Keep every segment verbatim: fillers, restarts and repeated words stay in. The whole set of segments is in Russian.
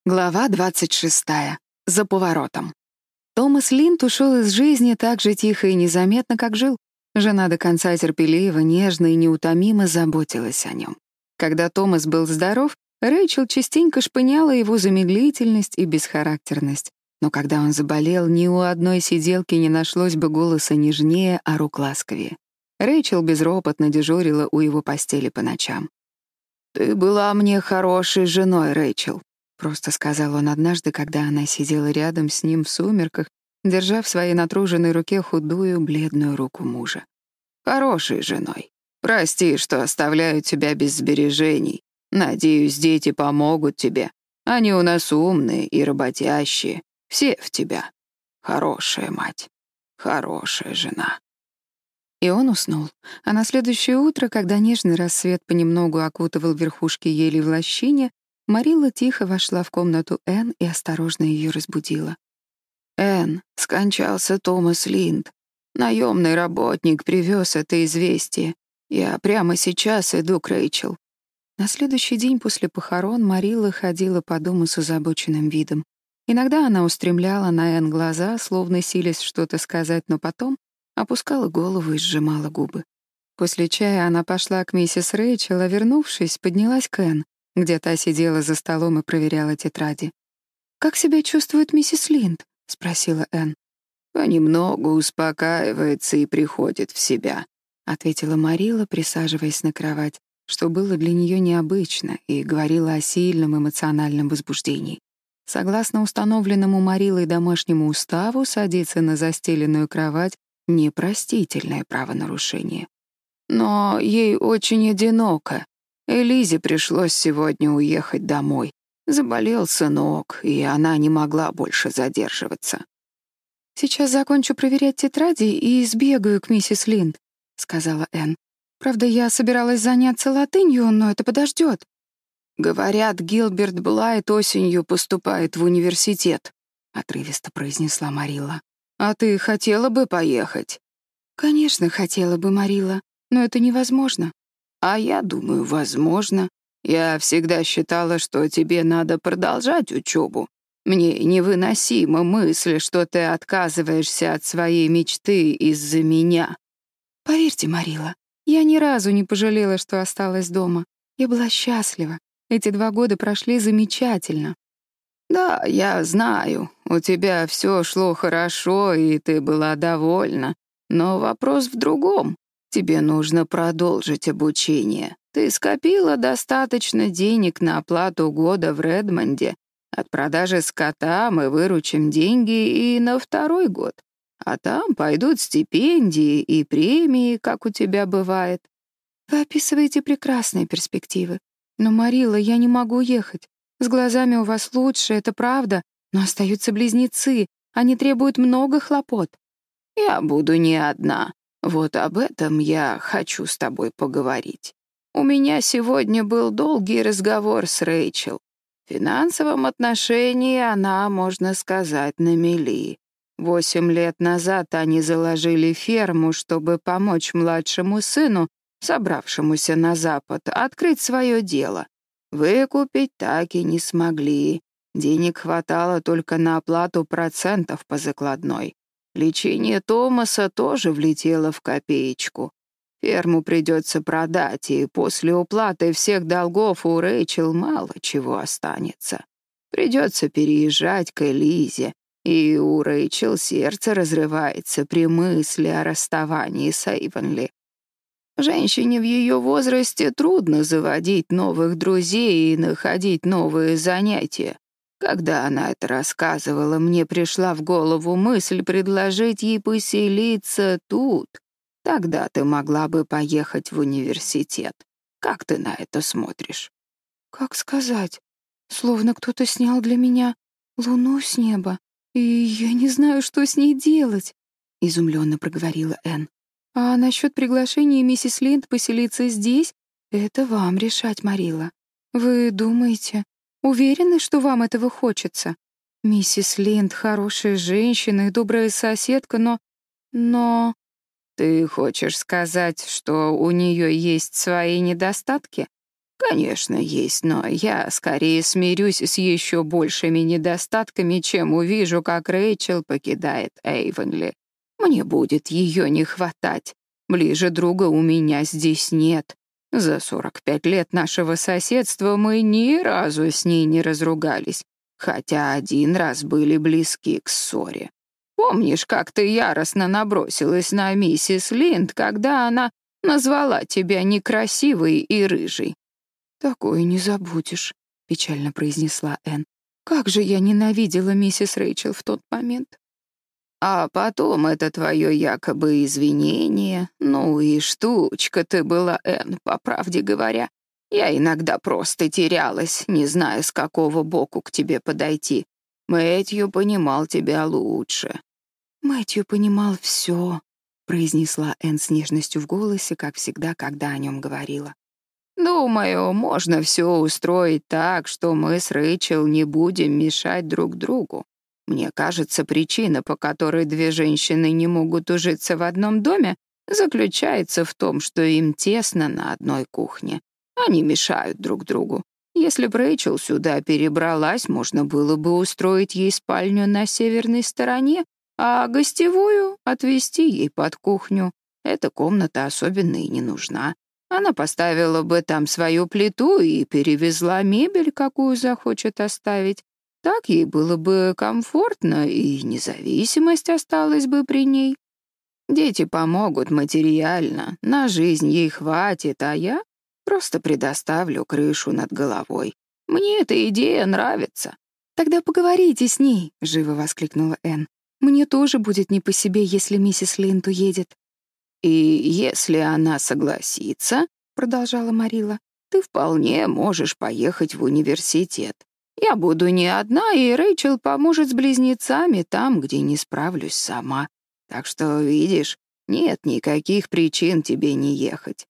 Глава двадцать шестая. За поворотом. Томас Линд ушел из жизни так же тихо и незаметно, как жил. Жена до конца терпеливо, нежно и неутомимо заботилась о нем. Когда Томас был здоров, Рэйчел частенько шпыняла его за медлительность и бесхарактерность. Но когда он заболел, ни у одной сиделки не нашлось бы голоса нежнее, а рук ласковее. Рэйчел безропотно дежурила у его постели по ночам. «Ты была мне хорошей женой, Рэйчел», — просто сказал он однажды, когда она сидела рядом с ним в сумерках, держа в своей натруженной руке худую, бледную руку мужа. «Хорошей женой. Прости, что оставляю тебя без сбережений. Надеюсь, дети помогут тебе. Они у нас умные и работящие. Все в тебя. Хорошая мать. Хорошая жена». И он уснул. А на следующее утро, когда нежный рассвет понемногу окутывал верхушки ели в лощине, Марилла тихо вошла в комнату Энн и осторожно ее разбудила. «Энн, скончался Томас Линд. Наемный работник привез это известие. Я прямо сейчас иду к Рэйчел». На следующий день после похорон Марилла ходила по дому с озабоченным видом. Иногда она устремляла на Энн глаза, словно силясь что-то сказать, но потом опускала голову и сжимала губы. После чая она пошла к миссис Рэйчел, а, вернувшись, поднялась к Энн, где та сидела за столом и проверяла тетради. «Как себя чувствует миссис Линд?» — спросила Энн. «Понемногу успокаивается и приходит в себя», — ответила Марилла, присаживаясь на кровать, что было для нее необычно и говорило о сильном эмоциональном возбуждении. Согласно установленному Мариллой домашнему уставу, садиться на застеленную кровать — непростительное правонарушение. Но ей очень одиноко. Элизе пришлось сегодня уехать домой. Заболел сынок, и она не могла больше задерживаться. «Сейчас закончу проверять тетради и сбегаю к миссис Линд», — сказала Энн. «Правда, я собиралась заняться латынью, но это подождет». «Говорят, Гилберт Блайт осенью поступает в университет», — отрывисто произнесла Марилла. «А ты хотела бы поехать?» «Конечно, хотела бы, Марилла, но это невозможно». «А я думаю, возможно. Я всегда считала, что тебе надо продолжать учебу. Мне невыносима мысль, что ты отказываешься от своей мечты из-за меня». «Поверьте, Марилла, я ни разу не пожалела, что осталась дома. Я была счастлива. Эти два года прошли замечательно». «Да, я знаю. У тебя все шло хорошо, и ты была довольна. Но вопрос в другом. Тебе нужно продолжить обучение. Ты скопила достаточно денег на оплату года в Редмонде. От продажи скота мы выручим деньги и на второй год. А там пойдут стипендии и премии, как у тебя бывает». «Вы описываете прекрасные перспективы. Но, Марилла, я не могу ехать. С глазами у вас лучше, это правда, но остаются близнецы. Они требуют много хлопот». «Я буду не одна. Вот об этом я хочу с тобой поговорить. У меня сегодня был долгий разговор с Рэйчел. В финансовом отношении она, можно сказать, на мели. Восемь лет назад они заложили ферму, чтобы помочь младшему сыну, собравшемуся на Запад, открыть свое дело. Выкупить так и не смогли. Денег хватало только на оплату процентов по закладной. Лечение Томаса тоже влетело в копеечку. Ферму придется продать, и после уплаты всех долгов у Рэйчел мало чего останется. Придется переезжать к Элизе, и у Рэйчел сердце разрывается при мысли о расставании с Эйвонли. Женщине в ее возрасте трудно заводить новых друзей и находить новые занятия. Когда она это рассказывала, мне пришла в голову мысль предложить ей поселиться тут. Тогда ты могла бы поехать в университет. Как ты на это смотришь?» «Как сказать? Словно кто-то снял для меня луну с неба, и я не знаю, что с ней делать», — изумленно проговорила Энн. «А насчет приглашения миссис Линд поселиться здесь — это вам решать, Марилла. Вы думаете, уверены, что вам этого хочется? Миссис Линд — хорошая женщина и добрая соседка, но... но...» «Ты хочешь сказать, что у нее есть свои недостатки?» Конечно, есть, но я скорее смирюсь с еще большими недостатками, чем увижу, как Рэйчел покидает Эйвенли. Мне будет ее не хватать. Ближе друга у меня здесь нет. За сорок пять лет нашего соседства мы ни разу с ней не разругались, хотя один раз были близки к ссоре. Помнишь, как ты яростно набросилась на миссис Линд, когда она назвала тебя некрасивой и рыжей? «Такое не забудешь», — печально произнесла Энн. «Как же я ненавидела миссис Рэйчел в тот момент». А потом это твое якобы извинение. Ну и штучка ты была, Энн, по правде говоря. Я иногда просто терялась, не зная, с какого боку к тебе подойти. Мэтью понимал тебя лучше. «Мэтью понимал все», — произнесла Энн с нежностью в голосе, как всегда, когда о нем говорила. Думаю, можно все устроить так, что мы с Рэйчел не будем мешать друг другу. Мне кажется, причина, по которой две женщины не могут ужиться в одном доме, заключается в том, что им тесно на одной кухне. Они мешают друг другу. Если бы Рэйчел сюда перебралась, можно было бы устроить ей спальню на северной стороне, а гостевую отвести ей под кухню. Эта комната особенно и не нужна. Она поставила бы там свою плиту и перевезла мебель, какую захочет оставить. Так ей было бы комфортно, и независимость осталась бы при ней. Дети помогут материально, на жизнь ей хватит, а я просто предоставлю крышу над головой. Мне эта идея нравится». «Тогда поговорите с ней», — живо воскликнула Энн. «Мне тоже будет не по себе, если миссис Линд уедет». «И если она согласится, — продолжала Марила, — ты вполне можешь поехать в университет. Я буду не одна, и Рэйчел поможет с близнецами там, где не справлюсь сама. Так что, видишь, нет никаких причин тебе не ехать».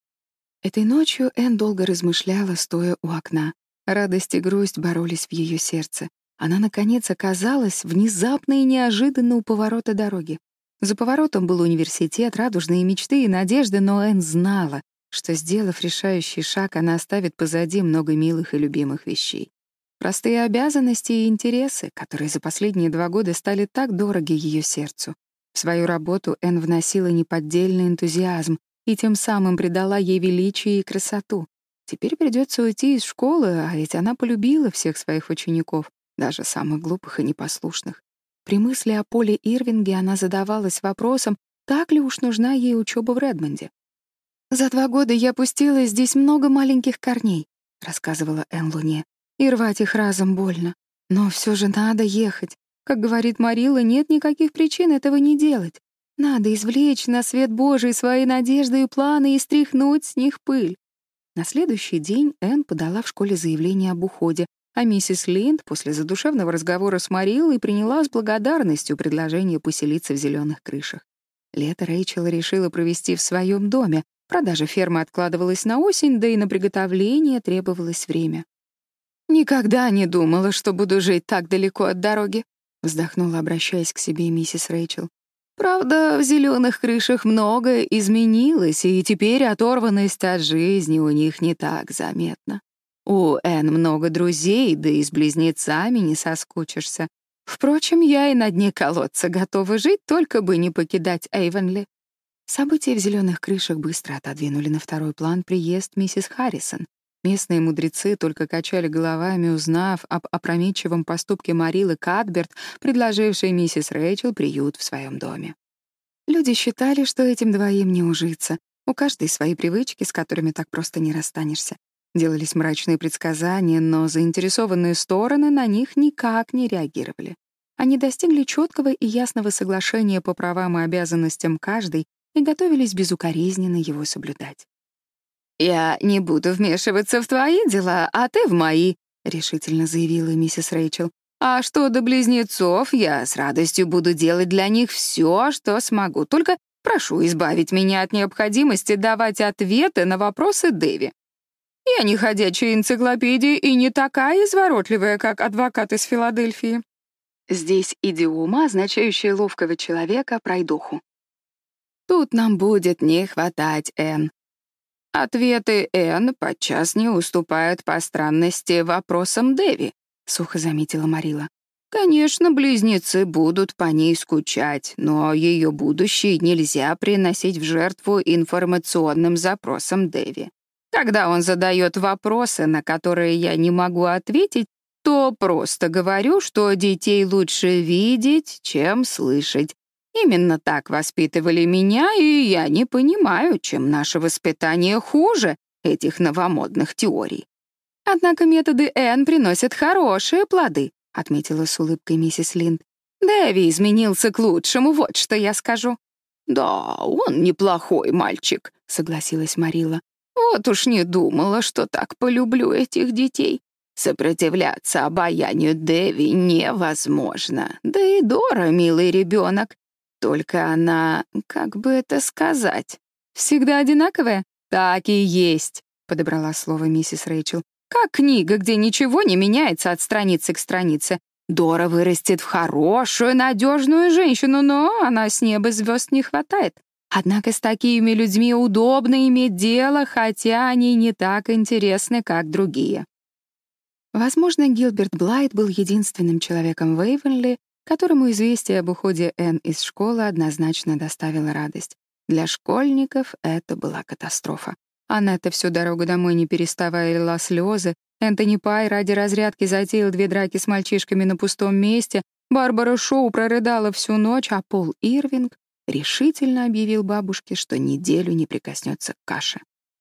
Этой ночью Энн долго размышляла, стоя у окна. Радость и грусть боролись в ее сердце. Она, наконец, оказалась внезапно и неожиданно у поворота дороги. За поворотом был университет, радужные мечты и надежды, но Энн знала, что, сделав решающий шаг, она оставит позади много милых и любимых вещей. Простые обязанности и интересы, которые за последние два года стали так дороги ее сердцу. В свою работу Энн вносила неподдельный энтузиазм и тем самым придала ей величие и красоту. Теперь придется уйти из школы, а ведь она полюбила всех своих учеников, даже самых глупых и непослушных. При мысли о Поле Ирвинге она задавалась вопросом, так ли уж нужна ей учеба в Редмонде. «За два года я пустила здесь много маленьких корней», — рассказывала Энн Луне, «и рвать их разом больно. Но все же надо ехать. Как говорит Марила, нет никаких причин этого не делать. Надо извлечь на свет Божий свои надежды и планы и стряхнуть с них пыль». На следующий день Энн подала в школе заявление об уходе, а миссис Линд после задушевного разговора с Мариллой приняла с благодарностью предложение поселиться в зеленых крышах. Лето Рэйчел решила провести в своем доме. Продажа фермы откладывалась на осень, да и на приготовление требовалось время. «Никогда не думала, что буду жить так далеко от дороги», — вздохнула, обращаясь к себе миссис Рэйчел. «Правда, в зеленых крышах многое изменилось, и теперь оторванность от жизни у них не так заметна. У Энн много друзей, да и с близнецами не соскучишься. Впрочем, я и на дне колодца готова жить, только бы не покидать Эйвенли». События в зеленых крышах быстро отодвинули на второй план приезд миссис Харрисон. Местные мудрецы только качали головами, узнав об опрометчивом поступке Марилы Кадберт, предложившей миссис Рэйчел приют в своем доме. Люди считали, что этим двоим не ужиться. У каждой свои привычки, с которыми так просто не расстанешься. Делались мрачные предсказания, но заинтересованные стороны на них никак не реагировали. Они достигли четкого и ясного соглашения по правам и обязанностям каждой и готовились безукоризненно его соблюдать. «Я не буду вмешиваться в твои дела, а ты в мои», — решительно заявила миссис Рэйчел. «А что до близнецов, я с радостью буду делать для них все, что смогу. Только прошу избавить меня от необходимости давать ответы на вопросы Дэви. Я не ходячая энциклопедия и не такая изворотливая, как адвокат из Филадельфии». Здесь идиома, означающая ловкого человека, пройдоху. «Тут нам будет не хватать, Энн». Ответы Энн подчас не уступают по странности вопросам Дэви, сухо заметила Марила. Конечно, близнецы будут по ней скучать, но ее будущее нельзя приносить в жертву информационным запросам Дэви. Когда он задает вопросы, на которые я не могу ответить, то просто говорю, что детей лучше видеть, чем слышать. Именно так воспитывали меня, и я не понимаю, чем наше воспитание хуже этих новомодных теорий. Однако методы Энн приносят хорошие плоды, отметила с улыбкой миссис Линд. Дэви изменился к лучшему, вот что я скажу. Да, он неплохой мальчик, согласилась Марила. Вот уж не думала, что так полюблю этих детей. Сопротивляться обаянию Дэви невозможно. Да и Дора, милый ребенок. Только она, как бы это сказать, всегда одинаковая? Так и есть, подобрала слово миссис Рэйчел. Как книга, где ничего не меняется от страницы к странице. Дора вырастет в хорошую, надежную женщину, но она с неба звезд не хватает. Однако с такими людьми удобно иметь дело, хотя они не так интересны, как другие. Возможно, Гилберт Блайт был единственным человеком в Эйвенли, которому известие об уходе Энн из школы однозначно доставило радость. Для школьников это была катастрофа. Аннетта всю дорогу домой не переставая лила слезы, Энтони Пай ради разрядки затеял две драки с мальчишками на пустом месте, Барбара Шоу прорыдала всю ночь, а Пол Ирвинг решительно объявил бабушке, что неделю не прикоснется к каше.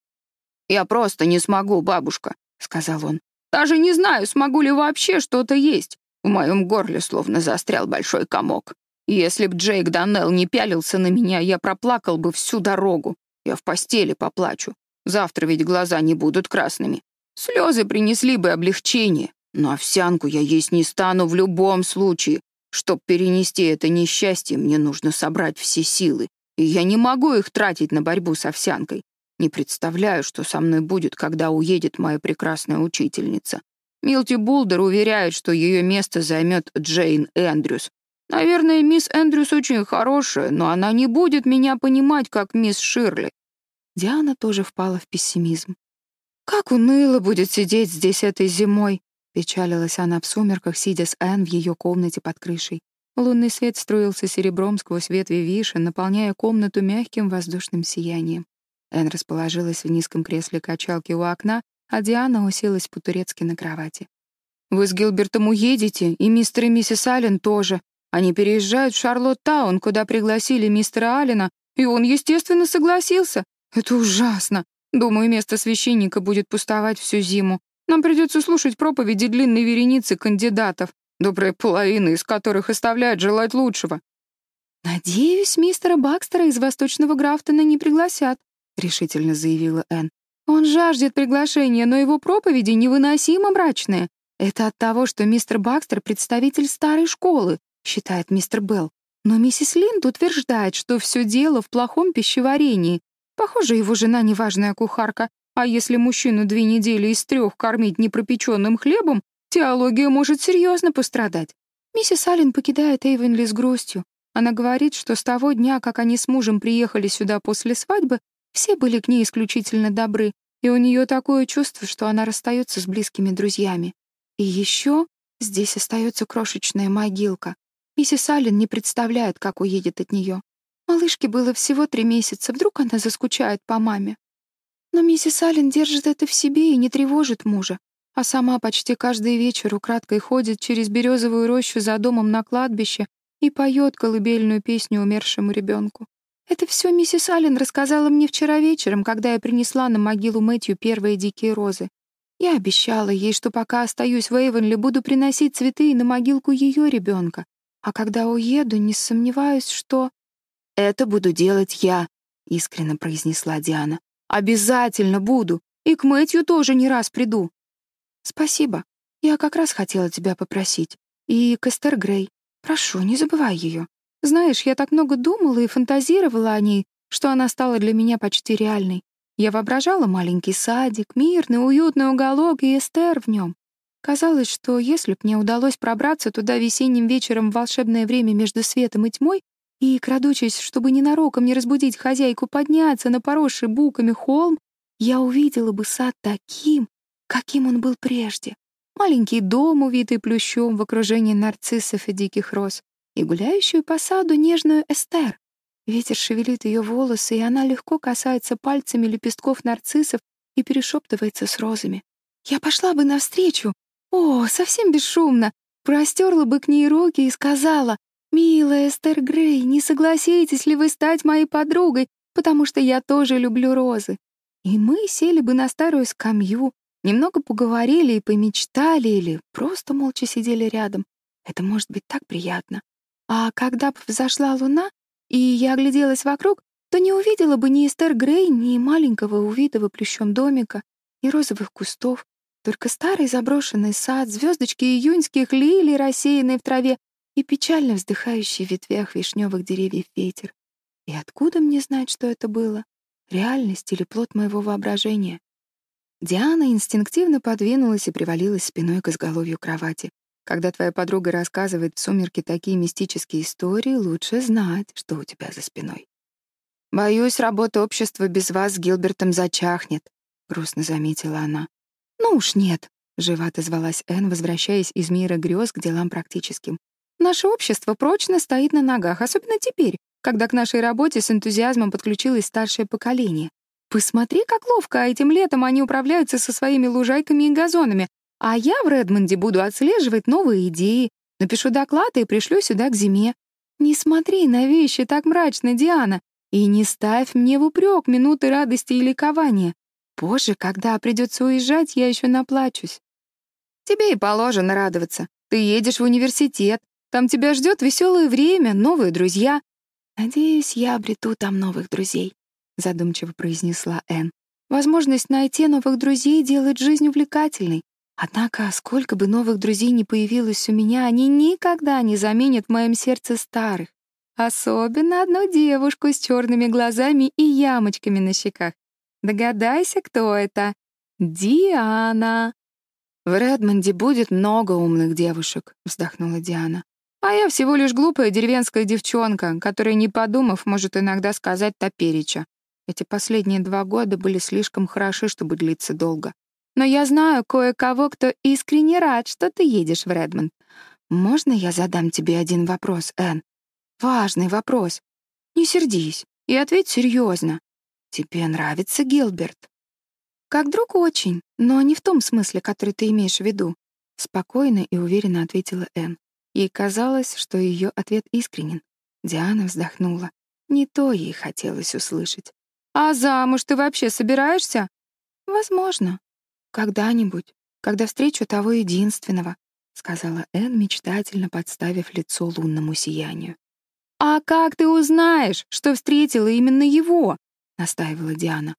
«Я просто не смогу, бабушка», — сказал он. «Даже не знаю, смогу ли вообще что-то есть. В моем горле словно застрял большой комок. Если б Джейк Доннелл не пялился на меня, я проплакал бы всю дорогу. Я в постели поплачу. Завтра ведь глаза не будут красными. Слезы принесли бы облегчение, но овсянку я есть не стану в любом случае. Чтоб перенести это несчастье, мне нужно собрать все силы, и я не могу их тратить на борьбу с овсянкой. Не представляю, что со мной будет, когда уедет моя прекрасная учительница. Милти Булдер уверяет, что ее место займет Джейн Эндрюс. Наверное, мисс Эндрюс очень хорошая, но она не будет меня понимать, как мисс Ширли». Диана тоже впала в пессимизм. «Как уныло будет сидеть здесь этой зимой», — печалилась она в сумерках, сидя с Энн в ее комнате под крышей. Лунный свет струился серебром сквозь ветви вишен, наполняя комнату мягким воздушным сиянием. Энн расположилась в низком кресле качалки у окна, а Диана уселась по-турецки на кровати. «Вы с Гилбертом уедете, и мистер и миссис Аллен тоже. Они переезжают в Шарлоттаун, куда пригласили мистера Аллена, и он, естественно, согласился. Это ужасно. Думаю, место священника будет пустовать всю зиму. Нам придется слушать проповеди длинной вереницы кандидатов, добрая половина из которых оставляет желать лучшего». «Надеюсь, мистера Бакстера из Восточного Графтона не пригласят», — решительно заявила Энн. «Он жаждет приглашения, но его проповеди невыносимо мрачные. Это от того, что мистер Бакстер — представитель старой школы», — считает мистер Белл. Но миссис Линд утверждает, что все дело в плохом пищеварении. Похоже, его жена неважная кухарка, а если мужчину две недели из трех кормить непропеченным хлебом, теология может серьезно пострадать. Миссис Аллен покидает Эйвенли с грустью. Она говорит, что с того дня, как они с мужем приехали сюда после свадьбы, все были к ней исключительно добры, и у нее такое чувство, что она расстается с близкими друзьями. И еще здесь остается крошечная могилка. Миссис Аллен не представляет, как уедет от нее. Малышке было всего три месяца, вдруг она заскучает по маме. Но миссис Аллен держит это в себе и не тревожит мужа, а сама почти каждый вечер украдкой ходит через березовую рощу за домом на кладбище и поет колыбельную песню умершему ребенку. Это все миссис Аллен рассказала мне вчера вечером, когда я принесла на могилу Мэтью первые дикие розы. Я обещала ей, что пока остаюсь в Эйвенли, буду приносить цветы и на могилку ее ребенка. А когда уеду, не сомневаюсь, что... «Это буду делать я», — искренне произнесла Диана. «Обязательно буду. И к Мэтью тоже не раз приду». «Спасибо. Я как раз хотела тебя попросить. И к Эстер Грей. Прошу, не забывай ее. Знаешь, я так много думала и фантазировала о ней, что она стала для меня почти реальной. Я воображала маленький садик, мирный, уютный уголок и Эстер в нем. Казалось, что если б мне удалось пробраться туда весенним вечером в волшебное время между светом и тьмой и, крадучись, чтобы ненароком не разбудить хозяйку, подняться на поросший буками холм, я увидела бы сад таким, каким он был прежде. Маленький дом, увитый плющом в окружении нарциссов и диких роз, и гуляющую по саду нежную Эстер. Ветер шевелит ее волосы, и она легко касается пальцами лепестков нарциссов и перешептывается с розами. Я пошла бы навстречу, о, совсем бесшумно, простерла бы к ней руки и сказала: «Милая Эстер Грей, не согласитесь ли вы стать моей подругой, потому что я тоже люблю розы?» И мы сели бы на старую скамью, немного поговорили и помечтали, или просто молча сидели рядом. Это может быть так приятно. А когда бы взошла луна, и я огляделась вокруг, то не увидела бы ни Эстер Грей, ни маленького увитого плющом домика, ни розовых кустов, только старый заброшенный сад, звездочки июньских лилий, рассеянные в траве, и печально вздыхающий в ветвях вишневых деревьев ветер. И откуда мне знать, что это было? Реальность или плод моего воображения? Диана инстинктивно подвинулась и привалилась спиной к изголовью кровати. Когда твоя подруга рассказывает в сумерки такие мистические истории, лучше знать, что у тебя за спиной. «Боюсь, работа общества без вас с Гилбертом зачахнет», — грустно заметила она. «Ну уж нет», — живо отозвалась Энн, возвращаясь из мира грез к делам практическим. «Наше общество прочно стоит на ногах, особенно теперь, когда к нашей работе с энтузиазмом подключилось старшее поколение. Посмотри, как ловко этим летом они управляются со своими лужайками и газонами, а я в Редмонде буду отслеживать новые идеи, напишу доклады и пришлю сюда к зиме. Не смотри на вещи так мрачно, Диана, и не ставь мне в упрек минуты радости и ликования. Позже, когда придется уезжать, я еще наплачусь». «Тебе и положено радоваться. Ты едешь в университет, там тебя ждет веселое время, новые друзья». «Надеюсь, я обрету там новых друзей», — задумчиво произнесла Энн. «Возможность найти новых друзей делает жизнь увлекательной. Однако, сколько бы новых друзей ни появилось у меня, они никогда не заменят в моем сердце старых. Особенно одну девушку с черными глазами и ямочками на щеках. Догадайся, кто это? Диана». «В Редмонде будет много умных девушек», — вздохнула Диана. «А я всего лишь глупая деревенская девчонка, которая, не подумав, может иногда сказать топереча. Эти последние два года были слишком хороши, чтобы длиться долго. Но я знаю кое-кого, кто искренне рад, что ты едешь в Редмонд. Можно я задам тебе один вопрос, Энн? Важный вопрос. Не сердись и ответь серьезно. Тебе нравится Гилберт?» «Как друг очень, но не в том смысле, который ты имеешь в виду», — спокойно и уверенно ответила Энн. Ей казалось, что ее ответ искренен. Диана вздохнула. Не то ей хотелось услышать. «А замуж ты вообще собираешься?» «Возможно. Когда-нибудь, когда встречу того единственного», — сказала Энн, мечтательно подставив лицо лунному сиянию. «А как ты узнаешь, что встретила именно его?» — настаивала Диана.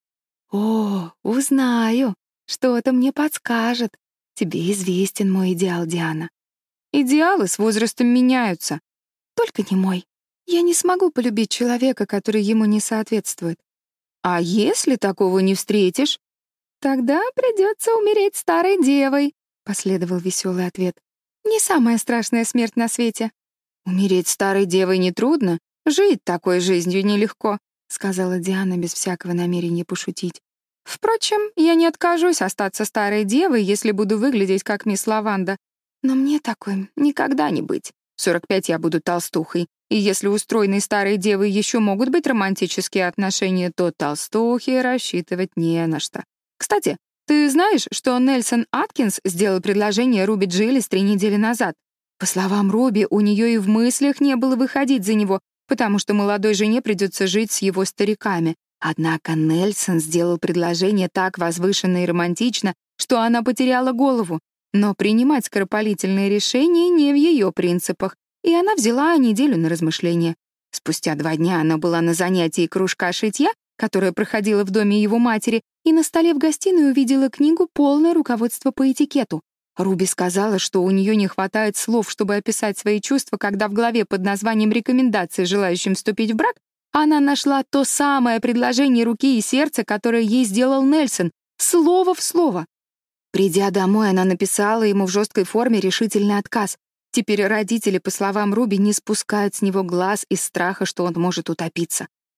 «О, узнаю. Что-то мне подскажет. Тебе известен мой идеал, Диана». «Идеалы с возрастом меняются». «Только не мой. Я не смогу полюбить человека, который ему не соответствует». «А если такого не встретишь?» «Тогда придется умереть старой девой», — последовал веселый ответ. «Не самая страшная смерть на свете». «Умереть старой девой нетрудно, жить такой жизнью нелегко», — сказала Диана без всякого намерения пошутить. «Впрочем, я не откажусь остаться старой девой, если буду выглядеть как мисс Лаванда. Но мне такой никогда не быть. В сорок пять я буду толстухой, и если у стройной старой девы еще могут быть романтические отношения, то толстухе рассчитывать не на что. Кстати, ты знаешь, что Нельсон Аткинс сделал предложение Руби Джиллис три недели назад? По словам Руби, у нее и в мыслях не было выходить за него, потому что молодой жене придется жить с его стариками. Однако Нельсон сделал предложение так возвышенно и романтично, что она потеряла голову. Но принимать скоропалительные решения не в ее принципах, и она взяла неделю на размышление. Спустя два дня она была на занятии кружка шитья, которое проходило в доме его матери, и на столе в гостиной увидела книгу «Полное руководство по этикету». Руби сказала, что у нее не хватает слов, чтобы описать свои чувства, когда в главе под названием «Рекомендации желающим вступить в брак» она нашла то самое предложение руки и сердца, которое ей сделал Нельсон, слово в слово. Придя домой, она написала ему в жесткой форме решительный отказ. Теперь родители, по словам Руби, не спускают с него глаз из страха, что он может утопиться.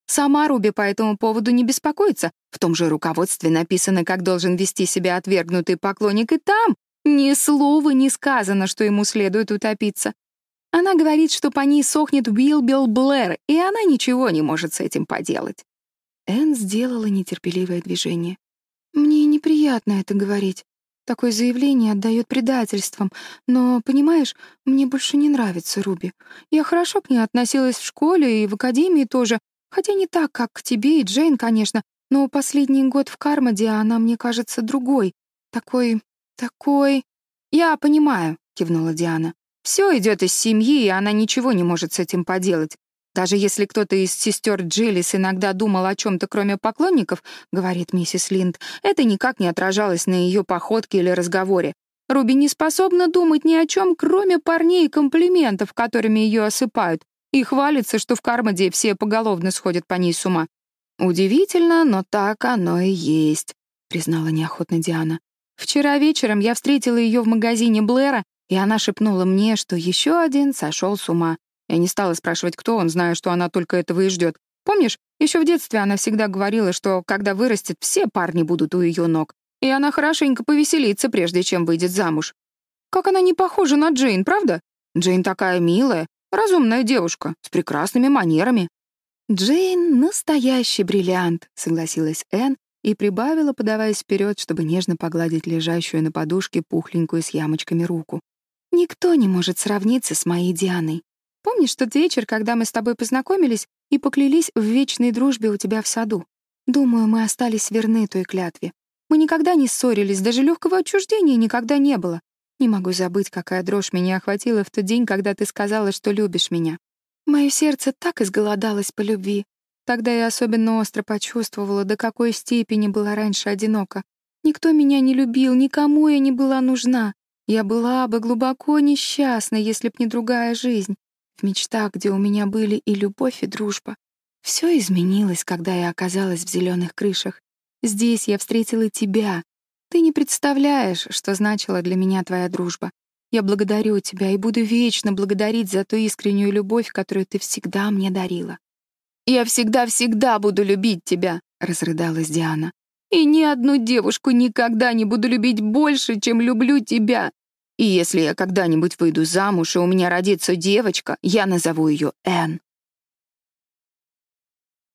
Сама Руби по этому поводу не беспокоится. В том же руководстве написано, как должен вести себя отвергнутый поклонник, и там ни слова не сказано, что ему следует утопиться. Она говорит, что по ней сохнет Уилбел Блэр, и она ничего не может с этим поделать. Энн сделала нетерпеливое движение. «Мне неприятно это говорить. Такое заявление отдает предательством. Но, понимаешь, мне больше не нравится Руби. Я хорошо к ней относилась в школе и в академии тоже, хотя не так, как к тебе и Джейн, конечно, но последний год в Кармоде она мне кажется другой. Такой... такой...» «Я понимаю», — кивнула Диана. «Все идет из семьи, и она ничего не может с этим поделать. Даже если кто-то из сестер Джиллис иногда думал о чем-то, кроме поклонников, — говорит миссис Линд, — это никак не отражалось на ее походке или разговоре. Руби не способна думать ни о чем, кроме парней и комплиментов, которыми ее осыпают, и хвалится, что в Кармоде все поголовно сходят по ней с ума. Удивительно, но так оно и есть», — признала неохотно Диана. «Вчера вечером я встретила ее в магазине Блэра, и она шепнула мне, что еще один сошел с ума. Я не стала спрашивать, кто он, зная, что она только этого и ждет. Помнишь, еще в детстве она всегда говорила, что когда вырастет, все парни будут у ее ног, и она хорошенько повеселится, прежде чем выйдет замуж. Как она не похожа на Джейн, правда? Джейн такая милая, разумная девушка, с прекрасными манерами». «Джейн — настоящий бриллиант», — согласилась Энн и прибавила, подаваясь вперед, чтобы нежно погладить лежащую на подушке пухленькую с ямочками руку. «Никто не может сравниться с моей Дианой. Помнишь тот вечер, когда мы с тобой познакомились и поклялись в вечной дружбе у тебя в саду? Думаю, мы остались верны той клятве. Мы никогда не ссорились, даже легкого отчуждения никогда не было. Не могу забыть, какая дрожь меня охватила в тот день, когда ты сказала, что любишь меня. Мое сердце так изголодалось по любви. Тогда я особенно остро почувствовала, до какой степени была раньше одинока. Никто меня не любил, никому я не была нужна. Я была бы глубоко несчастна, если б не другая жизнь. В мечтах, где у меня были и любовь, и дружба. Все изменилось, когда я оказалась в зеленых крышах. Здесь я встретила тебя. Ты не представляешь, что значила для меня твоя дружба. Я благодарю тебя и буду вечно благодарить за ту искреннюю любовь, которую ты всегда мне дарила». «Я всегда-всегда буду любить тебя», — разрыдалась Диана. «И ни одну девушку никогда не буду любить больше, чем люблю тебя. И если я когда-нибудь выйду замуж, и у меня родится девочка, я назову ее Энн.